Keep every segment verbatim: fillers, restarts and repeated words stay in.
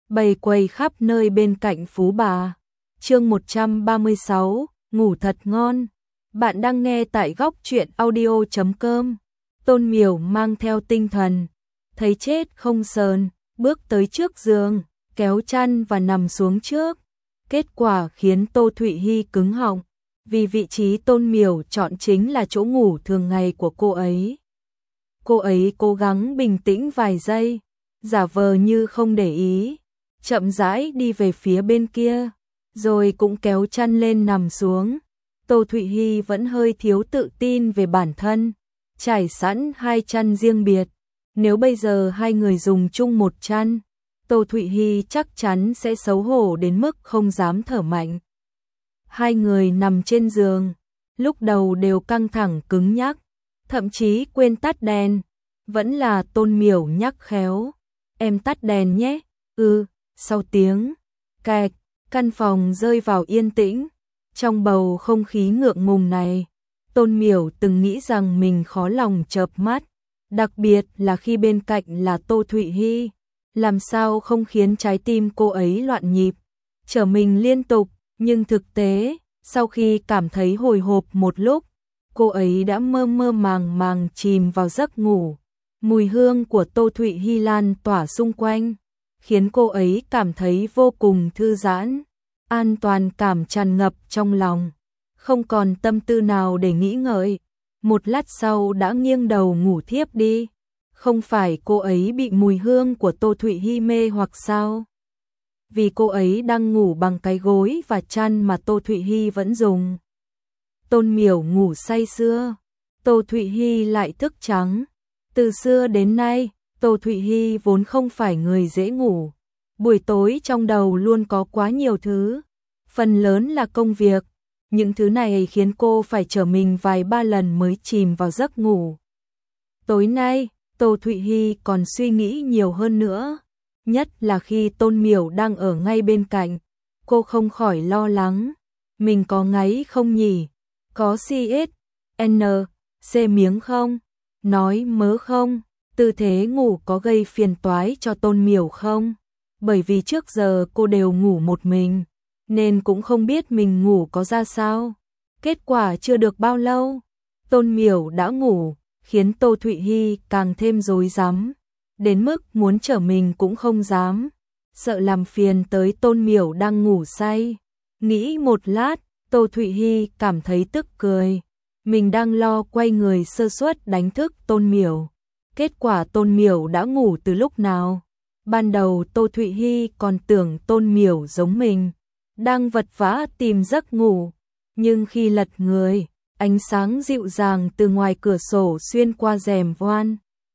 bày quầy khắp nơi bên cạnh phú bà. Chương một trăm ba mươi sáu, ngủ thật ngon. Bạn đang nghe tại góc truyện audio chấm com. Tôn Miểu mang theo tinh thần, thấy chết không sờn, bước tới trước giường, kéo chăn và nằm xuống trước. Kết quả khiến Tô Thụy Hi cứng họng, vì vị trí Tôn Miểu chọn chính là chỗ ngủ thường ngày của cô ấy. Cô ấy cố gắng bình tĩnh vài giây, giả vờ như không để ý, chậm rãi đi về phía bên kia, rồi cũng kéo chăn lên nằm xuống. Tô Thụy Hi vẫn hơi thiếu tự tin về bản thân, trải sẵn hai chăn riêng biệt. Nếu bây giờ hai người dùng chung một chăn, Tô Thụy Hi chắc chắn sẽ xấu hổ đến mức không dám thở mạnh. Hai người nằm trên giường, lúc đầu đều căng thẳng cứng nhắc, thậm chí quên tắt đèn. Vẫn là Tôn Miểu nhắc khéo, em tắt đèn nhé. Ừ, sau tiếng kẹt, căn phòng rơi vào yên tĩnh. Trong bầu không khí ngượng ngùng này, Tôn Miểu từng nghĩ rằng mình khó lòng chợp mắt, đặc biệt là khi bên cạnh là Tô Thụy Hi, làm sao không khiến trái tim cô ấy loạn nhịp, trở mình liên tục. Nhưng thực tế, sau khi cảm thấy hồi hộp một lúc, cô ấy đã mơ mơ màng màng chìm vào giấc ngủ. Mùi hương của Tô Thụy Hi lan tỏa xung quanh, khiến cô ấy cảm thấy vô cùng thư giãn, an toàn cảm tràn ngập trong lòng, không còn tâm tư nào để nghĩ ngợi. Một lát sau đã nghiêng đầu ngủ thiếp đi. Không phải cô ấy bị mùi hương của Tô Thụy Hi mê hoặc sao? Vì cô ấy đang ngủ bằng cái gối và chăn mà Tô Thụy Hi vẫn dùng. Tôn Miểu ngủ say sưa, Tô Thụy Hi lại thức trắng. Từ xưa đến nay, Tô Thụy Hi vốn không phải người dễ ngủ. Buổi tối trong đầu luôn có quá nhiều thứ, phần lớn là công việc. Những thứ này khiến cô phải trở mình vài ba lần mới chìm vào giấc ngủ. Tối nay, Tô Thụy Hi còn suy nghĩ nhiều hơn nữa, nhất là khi Tôn Miểu đang ở ngay bên cạnh. Cô không khỏi lo lắng, mình có ngáy không nhỉ? Có xê ét en xê miếng không? Nói mớ không? Tư thế ngủ có gây phiền toái cho Tôn Miểu không? Bởi vì trước giờ cô đều ngủ một mình, nên cũng không biết mình ngủ có ra sao. Kết quả chưa được bao lâu, Tôn Miểu đã ngủ, khiến Tô Thụy Hi càng thêm rối rắm, đến mức muốn trở mình cũng không dám, sợ làm phiền tới Tôn Miểu đang ngủ say. Nghĩ một lát, Tô Thụy Hi cảm thấy tức cười. Mình đang lo quay người sơ suất đánh thức Tôn Miểu. Kết quả Tôn Miểu đã ngủ từ lúc nào. Ban đầu Tô Thụy Hi còn tưởng Tôn Miểu giống mình, đang vật vã tìm giấc ngủ. Nhưng khi lật người, ánh sáng dịu dàng từ ngoài cửa sổ xuyên qua rèm voan,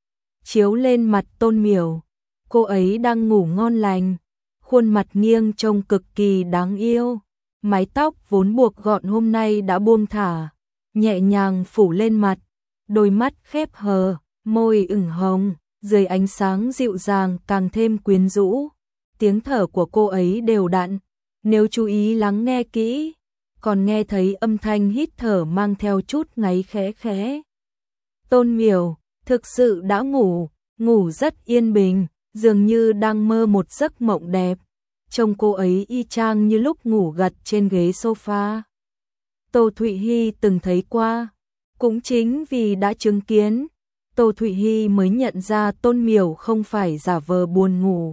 chiếu lên mặt Tôn Miểu. Cô ấy đang ngủ ngon lành, khuôn mặt nghiêng trông cực kỳ đáng yêu. Mái tóc vốn buộc gọn hôm nay đã buông thả, nhẹ nhàng phủ lên mặt, đôi mắt khép hờ, môi ửng hồng, dưới ánh sáng dịu dàng càng thêm quyến rũ. Tiếng thở của cô ấy đều đặn, nếu chú ý lắng nghe kỹ, còn nghe thấy âm thanh hít thở mang theo chút ngáy khẽ khẽ. Tôn Miểu thực sự đã ngủ, ngủ rất yên bình, dường như đang mơ một giấc mộng đẹp. Trông cô ấy y chang như lúc ngủ gật trên ghế sofa. Tô Thụy Hi từng thấy qua, cũng chính vì đã chứng kiến, Tô Thụy Hi mới nhận ra Tôn Miểu không phải giả vờ buồn ngủ,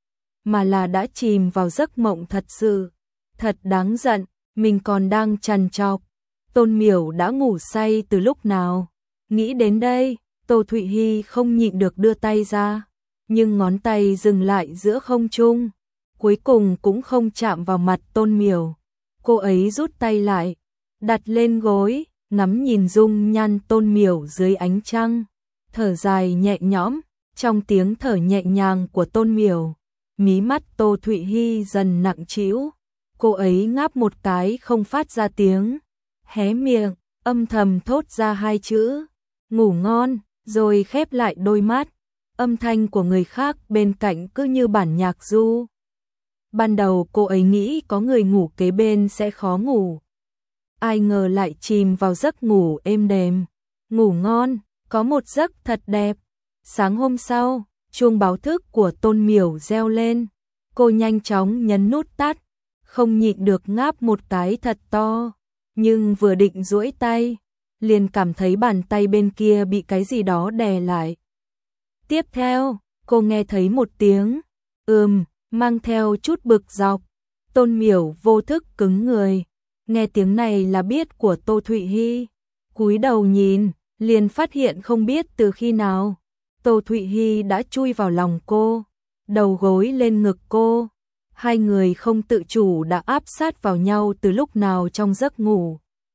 mà là đã chìm vào giấc mộng thật sự. Thật đáng giận, mình còn đang trằn trọc, Tôn Miểu đã ngủ say từ lúc nào. Nghĩ đến đây, Tô Thụy Hi không nhịn được đưa tay ra, nhưng ngón tay dừng lại giữa không trung, cuối cùng cũng không chạm vào mặt Tôn Miểu. Cô ấy rút tay lại, đặt lên gối, ngắm nhìn dung nhan Tôn Miểu dưới ánh trăng, thở dài nhẹ nhõm. Trong tiếng thở nhẹ nhàng của Tôn Miểu, mí mắt Tô Thụy Hi dần nặng trĩu. Cô ấy ngáp một cái không phát ra tiếng, hé miệng, âm thầm thốt ra hai chữ, ngủ ngon, rồi khép lại đôi mắt. Âm thanh của người khác bên cạnh cứ như bản nhạc du. Ban đầu cô ấy nghĩ có người ngủ kế bên sẽ khó ngủ, ai ngờ lại chìm vào giấc ngủ êm đềm. Ngủ ngon, có một giấc thật đẹp. Sáng hôm sau, chuông báo thức của Tôn Miểu reo lên. Cô nhanh chóng nhấn nút tắt, không nhịn được ngáp một cái thật to, nhưng vừa định duỗi tay, liền cảm thấy bàn tay bên kia bị cái gì đó đè lại. Tiếp theo, cô nghe thấy một tiếng ừm, mang theo chút bực dọc. Tôn Miểu vô thức cứng người, nghe tiếng này là biết của Tô Thụy Hi, cúi đầu nhìn, liền phát hiện không biết từ khi nào, Tô Thụy Hi đã chui vào lòng cô, đầu gối lên ngực cô, hai người không tự chủ đã áp sát vào nhau từ lúc nào trong giấc ngủ.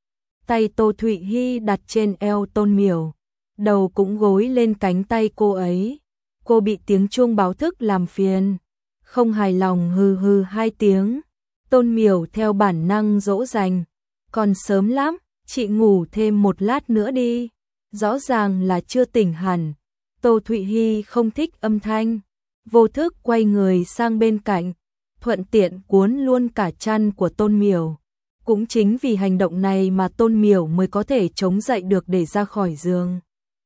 Tay Tô Thụy Hi đặt trên eo Tôn Miểu, đầu cũng gối lên cánh tay cô ấy. Cô bị tiếng chuông báo thức làm phiền, không hài lòng hừ hừ hai tiếng. Tôn Miểu theo bản năng dỗ dành, còn sớm lắm, chị ngủ thêm một lát nữa đi, rõ ràng là chưa tỉnh hẳn. Tô Thụy Hi không thích âm thanh, vô thức quay người sang bên cạnh, thuận tiện cuốn luôn cả chăn của Tôn Miểu. Cũng chính vì hành động này mà Tôn Miểu mới có thể chống dậy được để ra khỏi giường.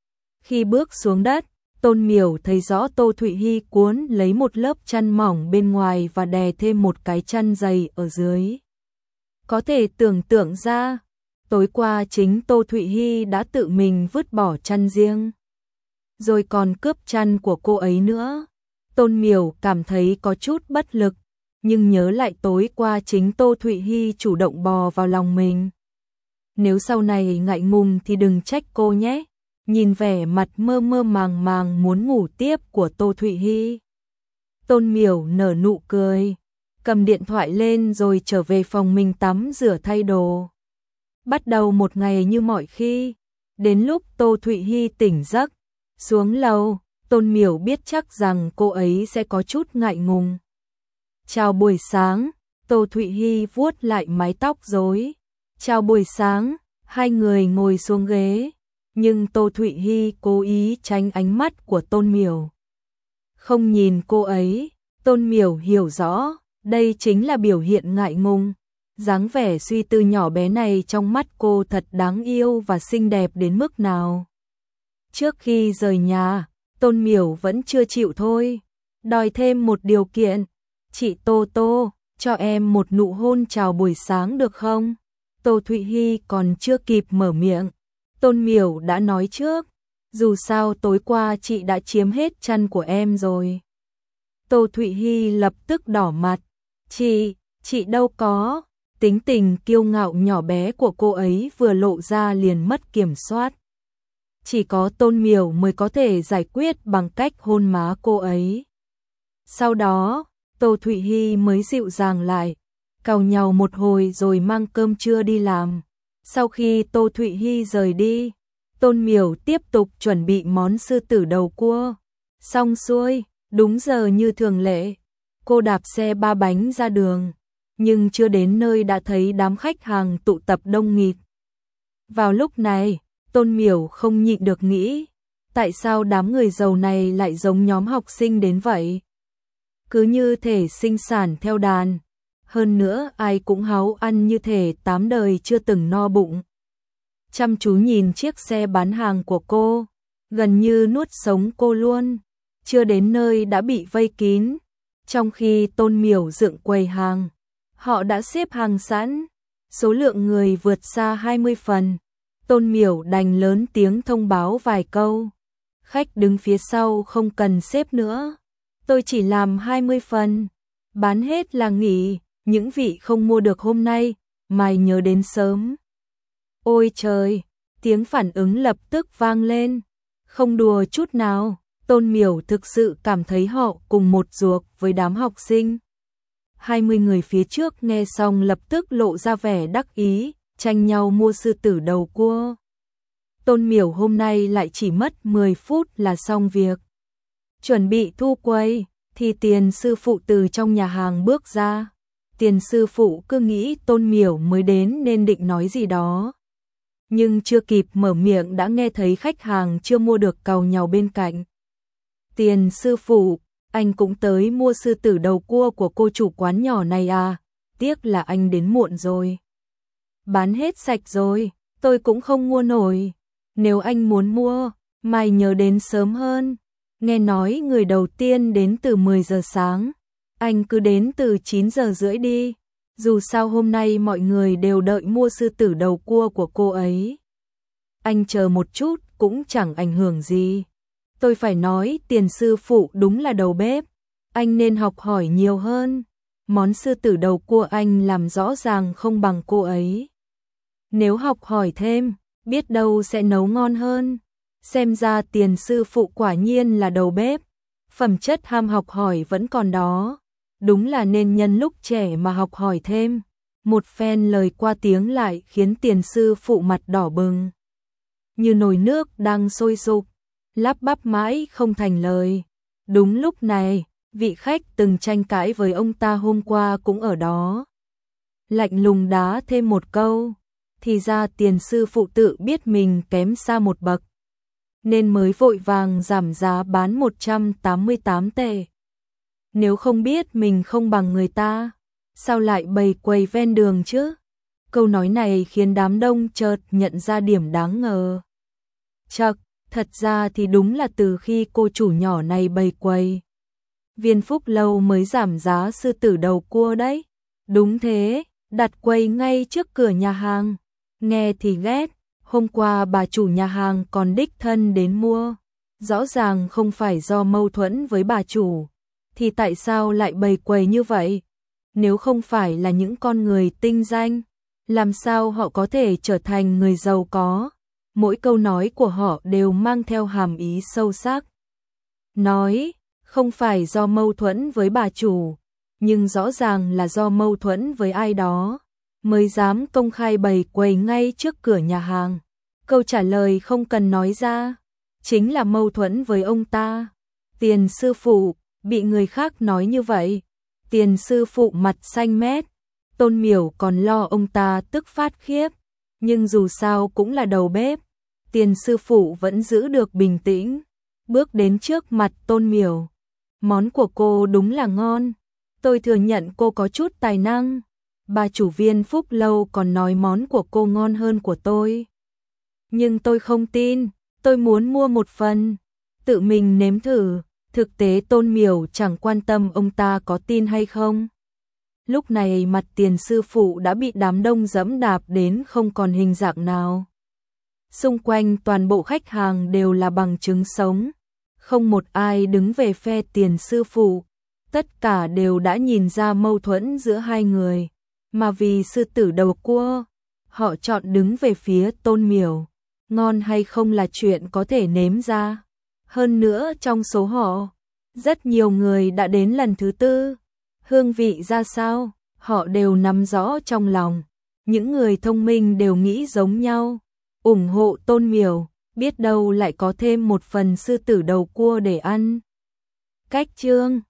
Khi bước xuống đất, Tôn Miểu thấy rõ Tô Thụy Hi cuốn lấy một lớp chăn mỏng bên ngoài và đè thêm một cái chăn dày ở dưới. Có thể tưởng tượng ra, tối qua chính Tô Thụy Hi đã tự mình vứt bỏ chăn riêng, rồi còn cướp chăn của cô ấy nữa. Tôn Miểu cảm thấy có chút bất lực, nhưng nhớ lại tối qua chính Tô Thụy Hi chủ động bò vào lòng mình. Nếu sau này ngại ngùng thì đừng trách cô nhé. Nhìn vẻ mặt mơ mơ màng màng muốn ngủ tiếp của Tô Thụy Hi, Tôn Miểu nở nụ cười, cầm điện thoại lên rồi trở về phòng mình tắm rửa thay đồ. Bắt đầu một ngày như mọi khi, đến lúc Tô Thụy Hi tỉnh giấc, xuống lầu, Tôn Miểu biết chắc rằng cô ấy sẽ có chút ngại ngùng. Chào buổi sáng, Tô Thụy Hi vuốt lại mái tóc rối. Chào buổi sáng, hai người ngồi xuống ghế. Nhưng Tô Thụy Hi cố ý tránh ánh mắt của Tôn Miểu. Không nhìn cô ấy, Tôn Miểu hiểu rõ, đây chính là biểu hiện ngại ngùng. Dáng vẻ suy tư nhỏ bé này trong mắt cô thật đáng yêu và xinh đẹp đến mức nào. Trước khi rời nhà, Tôn Miểu vẫn chưa chịu thôi, đòi thêm một điều kiện. Chị Tô Tô, cho em một nụ hôn chào buổi sáng được không? Tô Thụy Hi còn chưa kịp mở miệng, Tôn Miểu đã nói trước, dù sao tối qua chị đã chiếm hết chăn của em rồi. Tô Thụy Hi lập tức đỏ mặt, chị, chị đâu có. Tính tình kiêu ngạo nhỏ bé của cô ấy vừa lộ ra liền mất kiểm soát. Chỉ có Tôn Miểu mới có thể giải quyết bằng cách hôn má cô ấy. Sau đó, Tô Thụy Hi mới dịu dàng lại, càu nhàu một hồi rồi mang cơm trưa đi làm. Sau khi Tô Thụy Hi rời đi, Tôn Miểu tiếp tục chuẩn bị món sư tử đầu cua. Xong xuôi, đúng giờ như thường lệ, cô đạp xe ba bánh ra đường, nhưng chưa đến nơi đã thấy đám khách hàng tụ tập đông nghịt. Vào lúc này, Tôn Miểu không nhịn được nghĩ, tại sao đám người giàu này lại giống nhóm học sinh đến vậy? Cứ như thể sinh sản theo đàn. Hơn nữa ai cũng háu ăn như thể tám đời chưa từng no bụng. Chăm chú nhìn chiếc xe bán hàng của cô, gần như nuốt sống cô luôn. Chưa đến nơi đã bị vây kín. Trong khi Tôn Miểu dựng quầy hàng, họ đã xếp hàng sẵn, số lượng người vượt xa hai mươi phần. Tôn Miểu đành lớn tiếng thông báo vài câu. Khách đứng phía sau không cần xếp nữa. Tôi chỉ làm hai mươi phần, bán hết là nghỉ. Những vị không mua được hôm nay, mai nhớ đến sớm. Ôi trời, tiếng phản ứng lập tức vang lên. Không đùa chút nào, Tôn Miểu thực sự cảm thấy họ cùng một ruột với đám học sinh. hai mươi người phía trước nghe xong lập tức lộ ra vẻ đắc ý, tranh nhau mua sư tử đầu cua. Tôn Miểu hôm nay lại chỉ mất mười phút là xong việc. Chuẩn bị thu quầy, thì Tiền sư phụ từ trong nhà hàng bước ra. Tiền sư phụ cứ nghĩ Tôn Miểu mới đến nên định nói gì đó. Nhưng chưa kịp mở miệng đã nghe thấy khách hàng chưa mua được càu nhàu bên cạnh. Tiền sư phụ, anh cũng tới mua sư tử đầu cua của cô chủ quán nhỏ này à? Tiếc là anh đến muộn rồi. Bán hết sạch rồi, tôi cũng không mua nổi. Nếu anh muốn mua, mai nhớ đến sớm hơn. Nghe nói người đầu tiên đến từ mười giờ sáng. Anh cứ đến từ chín giờ rưỡi đi, dù sao hôm nay mọi người đều đợi mua sư tử đầu cua của cô ấy. Anh chờ một chút cũng chẳng ảnh hưởng gì. Tôi phải nói Tiền sư phụ đúng là đầu bếp, anh nên học hỏi nhiều hơn. Món sư tử đầu cua anh làm rõ ràng không bằng cô ấy. Nếu học hỏi thêm, biết đâu sẽ nấu ngon hơn. Xem ra Tiền sư phụ quả nhiên là đầu bếp, phẩm chất ham học hỏi vẫn còn đó. Đúng là nên nhân lúc trẻ mà học hỏi thêm. Một phen lời qua tiếng lại khiến Tiền sư phụ mặt đỏ bừng, như nồi nước đang sôi sục, lắp bắp mãi không thành lời. Đúng lúc này, vị khách từng tranh cãi với ông ta hôm qua cũng ở đó. Lạnh lùng đá thêm một câu, thì ra Tiền sư phụ tự biết mình kém xa một bậc, nên mới vội vàng giảm giá bán một trăm tám mươi tám tệ. Nếu không biết mình không bằng người ta, sao lại bày quầy ven đường chứ? Câu nói này khiến đám đông chợt nhận ra điểm đáng ngờ. Chậc, thật ra thì đúng là từ khi cô chủ nhỏ này bày quầy, Viên Phúc Lâu mới giảm giá sư tử đầu cua đấy. Đúng thế, đặt quầy ngay trước cửa nhà hàng. Nghe thì ghét, hôm qua bà chủ nhà hàng còn đích thân đến mua. Rõ ràng không phải do mâu thuẫn với bà chủ, thì tại sao lại bày quầy như vậy? Nếu không phải là những con người tinh danh, làm sao họ có thể trở thành người giàu có? Mỗi câu nói của họ đều mang theo hàm ý sâu sắc. Nói, không phải do mâu thuẫn với bà chủ, nhưng rõ ràng là do mâu thuẫn với ai đó, mới dám công khai bày quầy ngay trước cửa nhà hàng. Câu trả lời không cần nói ra, chính là mâu thuẫn với ông ta. Tiền sư phụ, bị người khác nói như vậy, Tiền sư phụ mặt xanh mét. Tôn Miểu còn lo ông ta tức phát khiếp, nhưng dù sao cũng là đầu bếp, Tiền sư phụ vẫn giữ được bình tĩnh, bước đến trước mặt Tôn Miểu. Món của cô đúng là ngon, tôi thừa nhận cô có chút tài năng. Bà chủ Viên Phúc Lâu còn nói món của cô ngon hơn của tôi. Nhưng tôi không tin, tôi muốn mua một phần, tự mình nếm thử. Thực tế Tôn Miểu chẳng quan tâm ông ta có tin hay không. Lúc này mặt Tiền sư phụ đã bị đám đông dẫm đạp đến không còn hình dạng nào. Xung quanh toàn bộ khách hàng đều là bằng chứng sống, không một ai đứng về phe Tiền sư phụ, tất cả đều đã nhìn ra mâu thuẫn giữa hai người, mà vì sư tử đầu cua, họ chọn đứng về phía Tôn Miểu. Ngon hay không là chuyện có thể nếm ra. Hơn nữa trong số họ, rất nhiều người đã đến lần thứ tư. Hương vị ra sao, họ đều nắm rõ trong lòng. Những người thông minh đều nghĩ giống nhau, ủng hộ Tôn Miểu, biết đâu lại có thêm một phần sư tử đầu cua để ăn. Cách chương